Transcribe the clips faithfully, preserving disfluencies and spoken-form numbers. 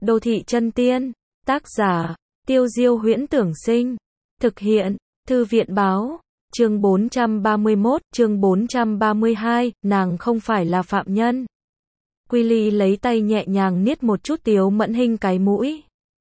Đô thị chân tiên, tác giả, Tiêu Diêu Huyễn Tưởng Sinh, thực hiện, Thư viện Báo, chương bốn trăm ba mươi mốt, chương bốn trăm ba mươi hai, nàng không phải là phạm nhân. Quy Ly lấy tay nhẹ nhàng niết một chút Tiếu Mẫn Hinh cái mũi.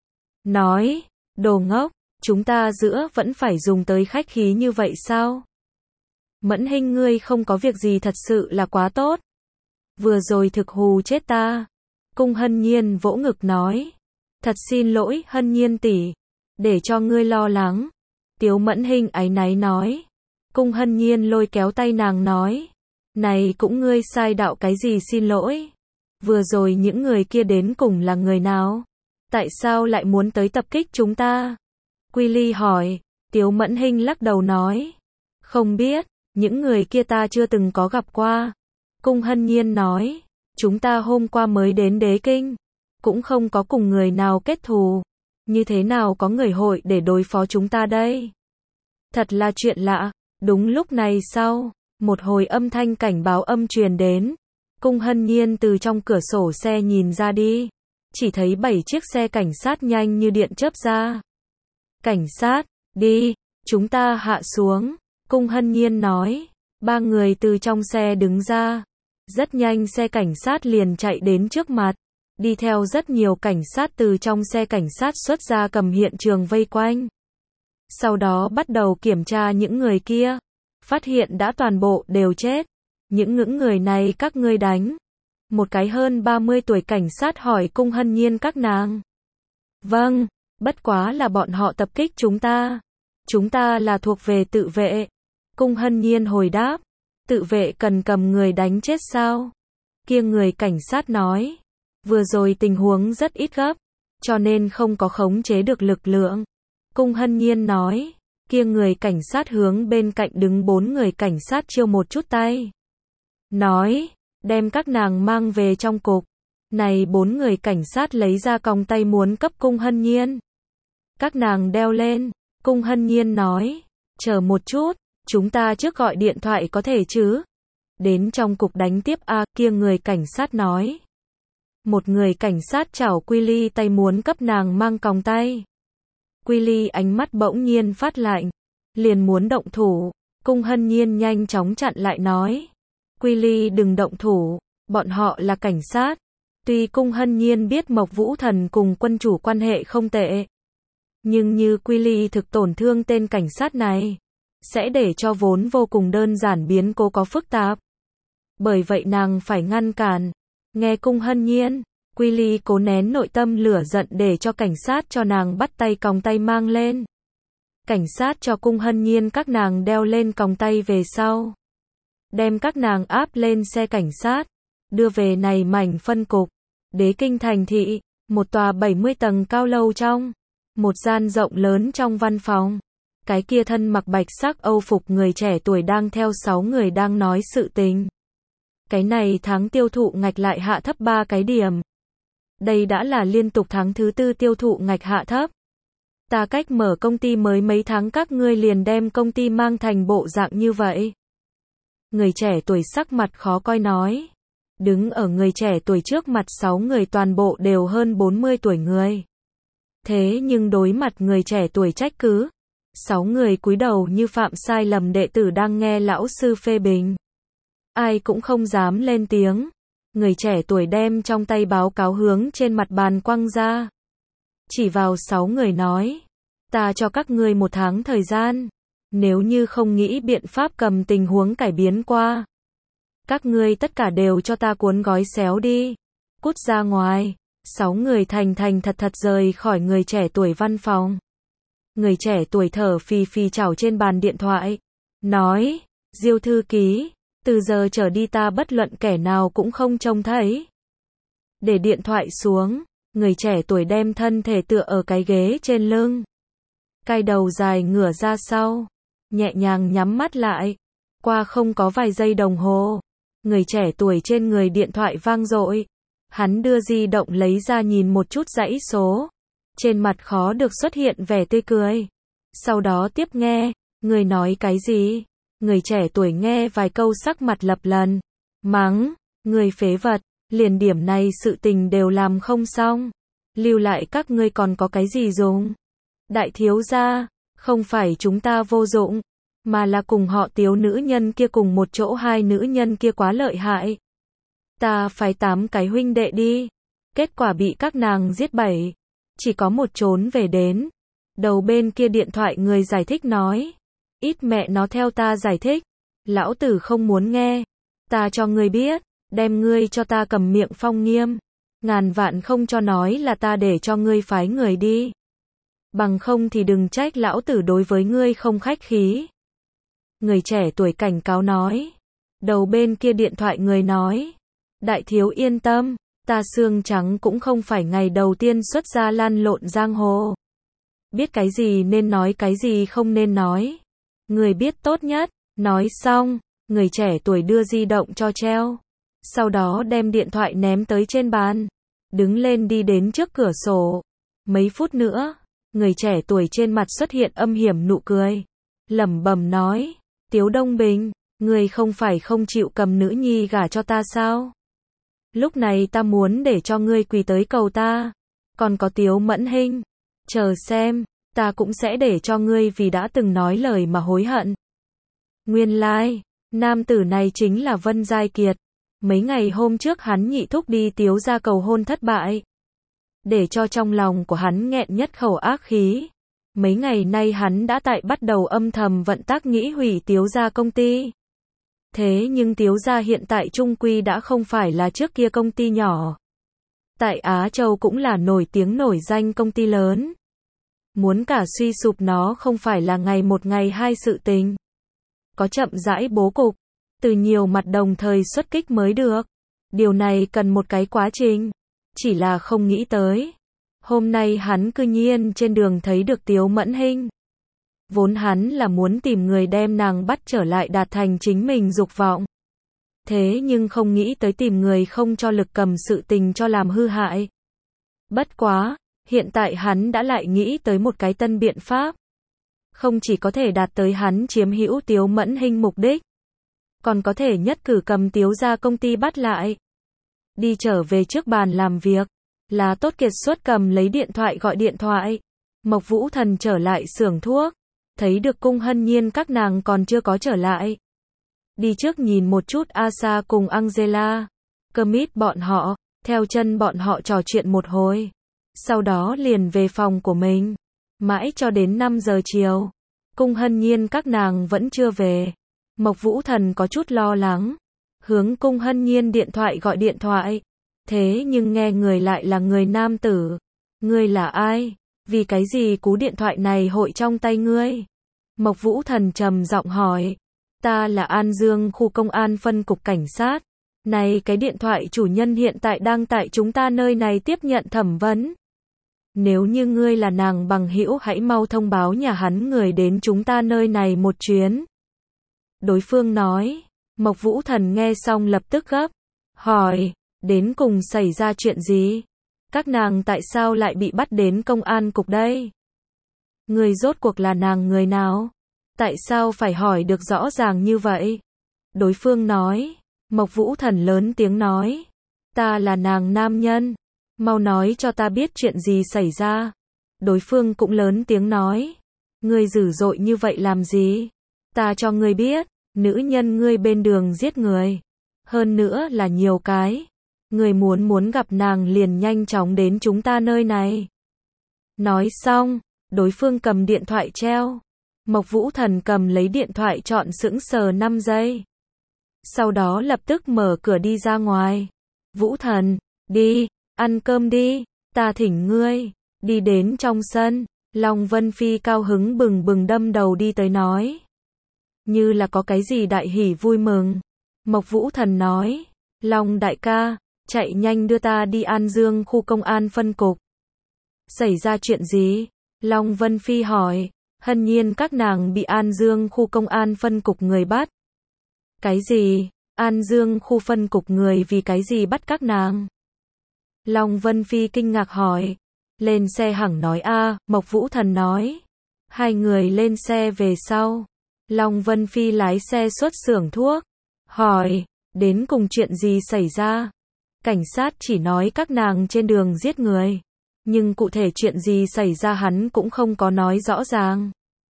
Nói, đồ ngốc, chúng ta giữa vẫn phải dùng tới khách khí như vậy sao? Mẫn Hinh ngươi không có việc gì thật sự là quá tốt. Vừa rồi thực hù chết ta. Cung Hân Nhiên vỗ ngực nói. Thật xin lỗi Hân Nhiên tỷ, để cho ngươi lo lắng. Tiếu Mẫn Hinh áy náy nói. Cung Hân Nhiên lôi kéo tay nàng nói. Này cũng ngươi sai đạo cái gì xin lỗi. Vừa rồi những người kia đến cùng là người nào? Tại sao lại muốn tới tập kích chúng ta? Quy Ly hỏi. Tiếu Mẫn Hinh lắc đầu nói. Không biết, những người kia ta chưa từng có gặp qua. Cung Hân Nhiên nói. Chúng ta hôm qua mới đến Đế Kinh, cũng không có cùng người nào kết thù. Như thế nào có người hội để đối phó chúng ta đây? Thật là chuyện lạ. Đúng lúc này sau, một hồi âm thanh cảnh báo âm truyền đến. Cung Hân Nhiên từ trong cửa sổ xe nhìn ra đi. Chỉ thấy bảy chiếc xe cảnh sát nhanh như điện chớp ra. Cảnh sát, đi, chúng ta hạ xuống. Cung Hân Nhiên nói. Ba người từ trong xe đứng ra. Rất nhanh xe cảnh sát liền chạy đến trước mặt. Đi theo rất nhiều cảnh sát từ trong xe cảnh sát xuất ra cầm hiện trường vây quanh. Sau đó bắt đầu kiểm tra những người kia. Phát hiện đã toàn bộ đều chết. Những những người này các ngươi đánh. Một cái hơn ba mươi tuổi cảnh sát hỏi Cung Hân Nhiên các nàng. Vâng, bất quá là bọn họ tập kích chúng ta. Chúng ta là thuộc về tự vệ. Cung Hân Nhiên hồi đáp. Tự vệ cần cầm người đánh chết sao? Kia người cảnh sát nói. Vừa rồi tình huống rất ít gấp, cho nên không có khống chế được lực lượng. Cung Hân Nhiên nói. Kia người cảnh sát hướng bên cạnh đứng bốn người cảnh sát chiêu một chút tay. Nói, đem các nàng mang về trong cục. Này bốn người cảnh sát lấy ra còng tay muốn cấp Cung Hân Nhiên. Các nàng đeo lên. Cung Hân Nhiên nói. Chờ một chút, chúng ta trước gọi điện thoại có thể chứ? Đến trong cục đánh tiếp a, kia người cảnh sát nói. Một người cảnh sát chảo Quy Ly tay muốn cấp nàng mang còng tay. Quy Ly ánh mắt bỗng nhiên phát lạnh, liền muốn động thủ. Cung Hân Nhiên nhanh chóng chặn lại nói. Quy Ly đừng động thủ, bọn họ là cảnh sát. Tuy Cung Hân Nhiên biết Mộc Vũ Thần cùng quân chủ quan hệ không tệ, nhưng như Quy Ly thực tổn thương tên cảnh sát này, sẽ để cho vốn vô cùng đơn giản biến cố có phức tạp. Bởi vậy nàng phải ngăn cản. Nghe Cung Hân Nhiên, Quy Ly cố nén nội tâm lửa giận để cho cảnh sát cho nàng bắt tay còng tay mang lên. Cảnh sát cho Cung Hân Nhiên các nàng đeo lên còng tay về sau. Đem các nàng áp lên xe cảnh sát, đưa về này mảnh phân cục. Đế Kinh thành thị, một tòa bảy mươi tầng cao lâu trong. Một gian rộng lớn trong văn phòng. Cái kia thân mặc bạch sắc Âu phục người trẻ tuổi đang theo sáu người đang nói sự tình. Cái này tháng tiêu thụ ngạch lại hạ thấp ba cái điểm. Đây đã là liên tục tháng thứ tư tiêu thụ ngạch hạ thấp. Ta cách mở công ty mới mấy tháng các ngươi liền đem công ty mang thành bộ dạng như vậy. Người trẻ tuổi sắc mặt khó coi nói. Đứng ở người trẻ tuổi trước mặt sáu người toàn bộ đều hơn bốn mươi tuổi người. Thế nhưng đối mặt người trẻ tuổi trách cứ. Sáu người cúi đầu như phạm sai lầm đệ tử đang nghe lão sư phê bình. Ai cũng không dám lên tiếng. Người trẻ tuổi đem trong tay báo cáo hướng trên mặt bàn quăng ra. Chỉ vào sáu người nói. Ta cho các ngươi một tháng thời gian. Nếu như không nghĩ biện pháp cầm tình huống cải biến qua. Các ngươi tất cả đều cho ta cuốn gói xéo đi. Cút ra ngoài. Sáu người thành thành thật thật rời khỏi người trẻ tuổi văn phòng. Người trẻ tuổi thở phì phì chảo trên bàn điện thoại. Nói. Diêu thư ký. Từ giờ trở đi ta bất luận kẻ nào cũng không trông thấy. Để điện thoại xuống. Người trẻ tuổi đem thân thể tựa ở cái ghế trên lưng. Cai đầu dài ngửa ra sau. Nhẹ nhàng nhắm mắt lại. Qua không có vài giây đồng hồ. Người trẻ tuổi trên người điện thoại vang dội. Hắn đưa di động lấy ra nhìn một chút dãy số. Trên mặt khó được xuất hiện vẻ tươi cười. Sau đó tiếp nghe. Người nói cái gì? Người trẻ tuổi nghe vài câu sắc mặt lập lần. Mắng. Người phế vật. Liền điểm này sự tình đều làm không xong. Lưu lại các ngươi còn có cái gì dùng? Đại thiếu gia, không phải chúng ta vô dụng, mà là cùng họ Tiếu nữ nhân kia cùng một chỗ, hai nữ nhân kia quá lợi hại. Ta phái tám cái huynh đệ đi, kết quả bị các nàng giết bảy, chỉ có một trốn về đến. Đầu bên kia điện thoại người giải thích nói, ít mẹ nó theo ta giải thích, lão tử không muốn nghe, ta cho ngươi biết, đem ngươi cho ta cầm miệng phong nghiêm, ngàn vạn không cho nói là ta để cho ngươi phái người đi. Bằng không thì đừng trách lão tử đối với ngươi không khách khí. Người trẻ tuổi cảnh cáo nói. Đầu bên kia điện thoại người nói, đại thiếu yên tâm, ta xương trắng cũng không phải ngày đầu tiên xuất ra lăn lộn giang hồ. Biết cái gì nên nói, cái gì không nên nói. Người biết tốt nhất. Nói xong, người trẻ tuổi đưa di động cho treo. Sau đó đem điện thoại ném tới trên bàn. Đứng lên đi đến trước cửa sổ. Mấy phút nữa, người trẻ tuổi trên mặt xuất hiện âm hiểm nụ cười. Lẩm bẩm nói, Tiếu Đông Bình, người không phải không chịu cầm nữ nhi gả cho ta sao? Lúc này ta muốn để cho ngươi quỳ tới cầu ta. Còn có Tiếu Mẫn Hinh, chờ xem, ta cũng sẽ để cho ngươi vì đã từng nói lời mà hối hận. Nguyên lai, like, nam tử này chính là Vân Giai Kiệt. Mấy ngày hôm trước hắn nhị thúc đi Tiếu gia cầu hôn thất bại. Để cho trong lòng của hắn nghẹn nhất khẩu ác khí. Mấy ngày nay hắn đã tại bắt đầu âm thầm vận tác nghĩ hủy Tiếu gia công ty. Thế nhưng Tiếu gia hiện tại trung quy đã không phải là trước kia công ty nhỏ. Tại Á Châu cũng là nổi tiếng nổi danh công ty lớn. Muốn cả suy sụp nó không phải là ngày một ngày hai sự tình. Có chậm rãi bố cục, từ nhiều mặt đồng thời xuất kích mới được. Điều này cần một cái quá trình. Chỉ là không nghĩ tới. Hôm nay hắn cư nhiên trên đường thấy được Tiếu Mẫn Hinh. Vốn hắn là muốn tìm người đem nàng bắt trở lại đạt thành chính mình dục vọng. Thế nhưng không nghĩ tới tìm người không cho lực cầm sự tình cho làm hư hại. Bất quá, hiện tại hắn đã lại nghĩ tới một cái tân biện pháp. Không chỉ có thể đạt tới hắn chiếm hữu Tiếu Mẫn Hinh mục đích, còn có thể nhất cử cầm Tiếu gia công ty bắt lại. Đi trở về trước bàn làm việc, là tốt kiệt xuất cầm lấy điện thoại gọi điện thoại. Mộc Vũ Thần trở lại xưởng thuốc, thấy được Cung Hân Nhiên các nàng còn chưa có trở lại. Đi trước nhìn một chút Asa cùng Angela, Kermit bọn họ, theo chân bọn họ trò chuyện một hồi. Sau đó liền về phòng của mình. Mãi cho đến năm giờ chiều, Cung Hân Nhiên các nàng vẫn chưa về. Mộc Vũ Thần có chút lo lắng, hướng Cung Hân Nhiên điện thoại gọi điện thoại. Thế nhưng nghe người lại là người nam tử. Ngươi là ai? Vì cái gì cú điện thoại này hội trong tay ngươi? Mộc Vũ Thần trầm giọng hỏi. Ta là An Dương khu công an phân cục cảnh sát. Này cái điện thoại chủ nhân hiện tại đang tại chúng ta nơi này tiếp nhận thẩm vấn. Nếu như ngươi là nàng bằng hữu hãy mau thông báo nhà hắn người đến chúng ta nơi này một chuyến. Đối phương nói. Mộc Vũ Thần nghe xong lập tức gấp. Hỏi. Đến cùng xảy ra chuyện gì? Các nàng tại sao lại bị bắt đến công an cục đây? Người rốt cuộc là nàng người nào? Tại sao phải hỏi được rõ ràng như vậy? Đối phương nói. Mộc Vũ Thần lớn tiếng nói. Ta là nàng nam nhân. Mau nói cho ta biết chuyện gì xảy ra. Đối phương cũng lớn tiếng nói. Ngươi dữ dội như vậy làm gì? Ta cho ngươi biết. Nữ nhân ngươi bên đường giết người. Hơn nữa là nhiều cái. Người muốn muốn gặp nàng liền nhanh chóng đến chúng ta nơi này. Nói xong, đối phương cầm điện thoại treo. Mộc Vũ Thần cầm lấy điện thoại chọn sững sờ năm giây. Sau đó lập tức mở cửa đi ra ngoài. Vũ Thần, đi, ăn cơm đi, ta thỉnh ngươi. Đi đến trong sân, Long Vân Phi cao hứng bừng bừng đâm đầu đi tới nói. Như là có cái gì đại hỉ vui mừng. Mộc Vũ Thần nói, Long đại ca, chạy nhanh đưa ta đi An Dương khu công an phân cục. Xảy ra chuyện gì? Long Vân Phi hỏi. Hân Nhiên các nàng bị An Dương khu công an phân cục người bắt. Cái gì? An Dương khu phân cục người vì cái gì bắt các nàng? Long Vân Phi kinh ngạc hỏi. Lên xe hẳn nói a, Mộc Vũ Thần nói. Hai người lên xe về sau. Long Vân Phi lái xe xuất xưởng thuốc. Hỏi, đến cùng chuyện gì xảy ra? Cảnh sát chỉ nói các nàng trên đường giết người. Nhưng cụ thể chuyện gì xảy ra hắn cũng không có nói rõ ràng.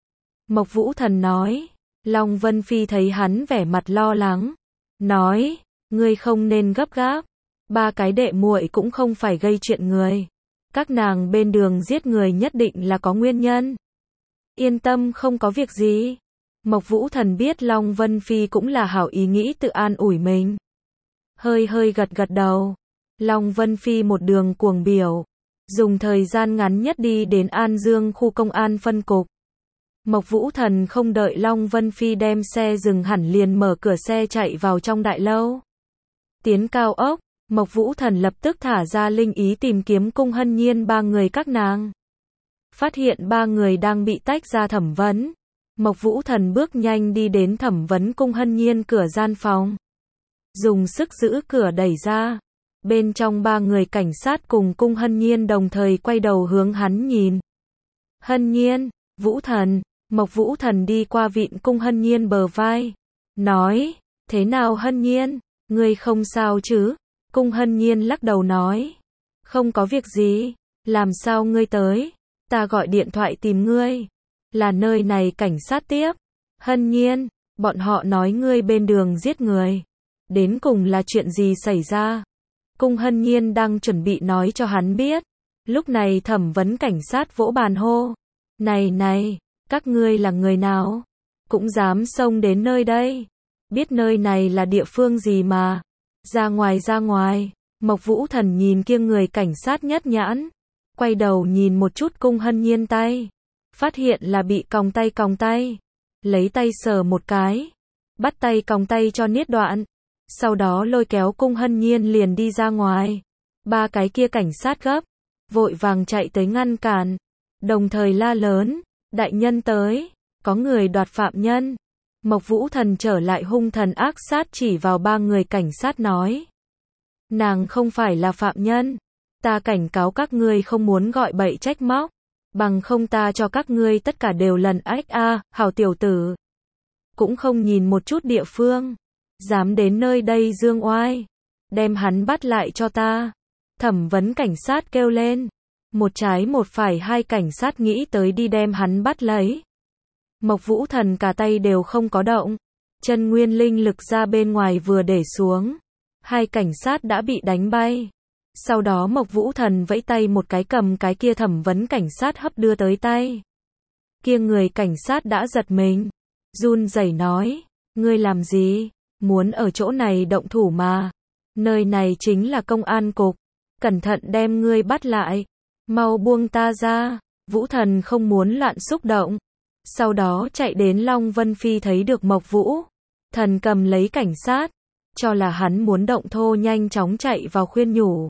Mộc Vũ Thần nói. Long Vân Phi thấy hắn vẻ mặt lo lắng. Nói, ngươi không nên gấp gáp. Ba cái đệ muội cũng không phải gây chuyện người. Các nàng bên đường giết người nhất định là có nguyên nhân. Yên tâm không có việc gì. Mộc Vũ Thần biết Long Vân Phi cũng là hảo ý nghĩ tự an ủi mình. Hơi hơi gật gật đầu. Long Vân Phi một đường cuồng biểu. Dùng thời gian ngắn nhất đi đến An Dương khu công an phân cục. Mộc Vũ Thần không đợi Long Vân Phi đem xe dừng hẳn liền mở cửa xe chạy vào trong đại lâu. Tiến cao ốc, Mộc Vũ Thần lập tức thả ra linh ý tìm kiếm Cung Hân Nhiên ba người các nàng. Phát hiện ba người đang bị tách ra thẩm vấn. Mộc Vũ Thần bước nhanh đi đến thẩm vấn Cung Hân Nhiên cửa gian phòng. Dùng sức giữ cửa đẩy ra. Bên trong ba người cảnh sát cùng Cung Hân Nhiên đồng thời quay đầu hướng hắn nhìn. Hân Nhiên, Vũ Thần, Mộc Vũ Thần đi qua vịn Cung Hân Nhiên bờ vai. Nói, thế nào Hân Nhiên, ngươi không sao chứ? Cung Hân Nhiên lắc đầu nói. Không có việc gì, làm sao ngươi tới? Ta gọi điện thoại tìm ngươi. Là nơi này cảnh sát tiếp. Hân Nhiên, bọn họ nói ngươi bên đường giết người. Đến cùng là chuyện gì xảy ra? Cung Hân Nhiên đang chuẩn bị nói cho hắn biết. Lúc này thẩm vấn cảnh sát vỗ bàn hô. Này này, các ngươi là người nào? Cũng dám xông đến nơi đây. Biết nơi này là địa phương gì mà. Ra ngoài ra ngoài. Mộc Vũ Thần nhìn kia người cảnh sát nhất nhãn. Quay đầu nhìn một chút Cung Hân Nhiên tay. Phát hiện là bị còng tay còng tay. Lấy tay sờ một cái. Bắt tay còng tay cho niết đoạn. Sau đó lôi kéo Cung Hân Nhiên liền đi ra ngoài. Ba cái kia cảnh sát gấp. Vội vàng chạy tới ngăn cản. Đồng thời la lớn. Đại nhân tới. Có người đoạt phạm nhân. Mộc Vũ Thần trở lại hung thần ác sát chỉ vào ba người cảnh sát nói. Nàng không phải là phạm nhân. Ta cảnh cáo các ngươi không muốn gọi bậy trách móc. Bằng không ta cho các ngươi tất cả đều lần ách a, hảo tiểu tử. Cũng không nhìn một chút địa phương. Dám đến nơi đây dương oai. Đem hắn bắt lại cho ta. Thẩm vấn cảnh sát kêu lên. Một trái một phải hai cảnh sát nghĩ tới đi đem hắn bắt lấy. Mộc Vũ Thần cả tay đều không có động. Chân nguyên linh lực ra bên ngoài vừa để xuống. Hai cảnh sát đã bị đánh bay. Sau đó Mộc Vũ Thần vẫy tay một cái cầm cái kia thẩm vấn cảnh sát hấp đưa tới tay. Kia người cảnh sát đã giật mình. Run rẩy nói. Ngươi làm gì? Muốn ở chỗ này động thủ mà. Nơi này chính là công an cục. Cẩn thận đem ngươi bắt lại. Mau buông ta ra. Vũ Thần không muốn loạn xúc động. Sau đó chạy đến Long Vân Phi thấy được Mộc Vũ Thần cầm lấy cảnh sát. Cho là hắn muốn động thô nhanh chóng chạy vào khuyên nhủ.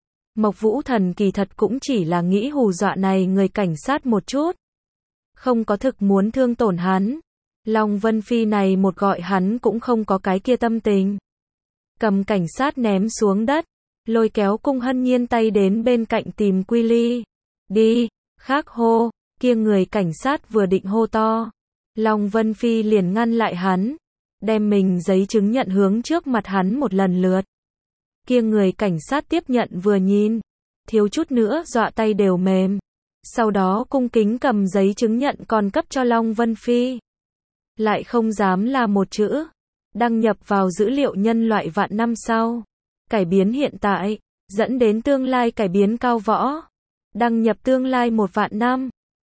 Mộc Vũ Thần kỳ thật cũng chỉ là nghĩ hù dọa này người cảnh sát một chút. Không có thực muốn thương tổn hắn. Long Vân Phi này một gọi hắn cũng không có cái kia tâm tình. Cầm cảnh sát ném xuống đất. Lôi kéo Cung Hân Nhiên tay đến bên cạnh tìm Quy Ly. Đi, khác hô. Kia người cảnh sát vừa định hô to. Long Vân Phi liền ngăn lại hắn. Đem mình giấy chứng nhận hướng trước mặt hắn một lần lượt. Kia người cảnh sát tiếp nhận vừa nhìn. Thiếu chút nữa dọa tay đều mềm. Sau đó cung kính cầm giấy chứng nhận còn cấp cho Long Vân Phi. Lại không dám là một chữ. Đăng nhập vào dữ liệu nhân loại vạn năm sau. Cải biến hiện tại. Dẫn đến tương lai cải biến cao võ. Đăng nhập tương lai một vạn năm.